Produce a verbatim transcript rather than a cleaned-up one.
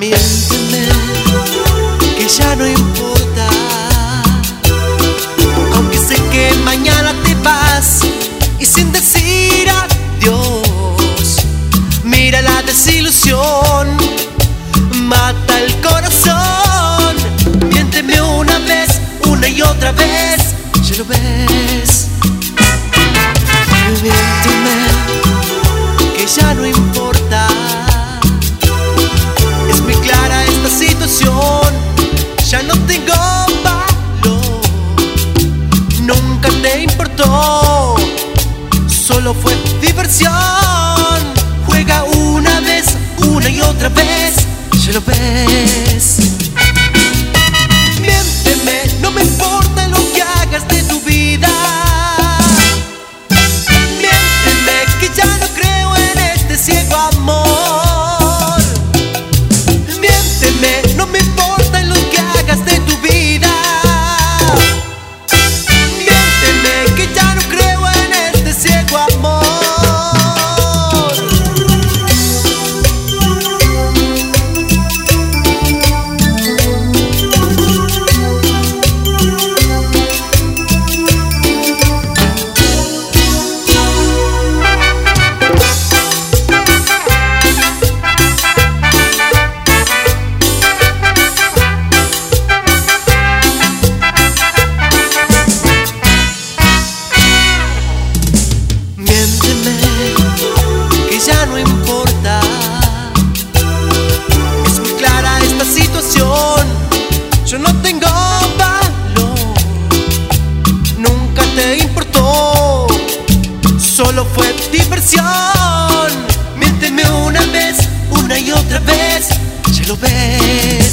Miénteme, que ya no importa, aunque sé que mañana te vas y sin decir adiós. Mira, la desilusión mata el corazón. Miénteme una vez, una y otra vez, ya lo ves. Miénteme, que ya no importa. Es muy clara esta situación, ya no tengo valor. Nunca te importó, solo fue diversión. Juega una vez, una y otra vez, ya lo ves. Miénteme, no me importa lo que hagas de tu vida. Miénteme, que ya no creo en este ciego amor. Miénteme, no me importa lo que hagas de tu vida. Miénteme, que ya no creo en este ciego amor. Miénteme, que ya no importa. Es muy clara esta situación, yo no tengo valor. Nunca te importó, solo fue diversión. Miénteme una vez, una y otra vez, ya lo ves.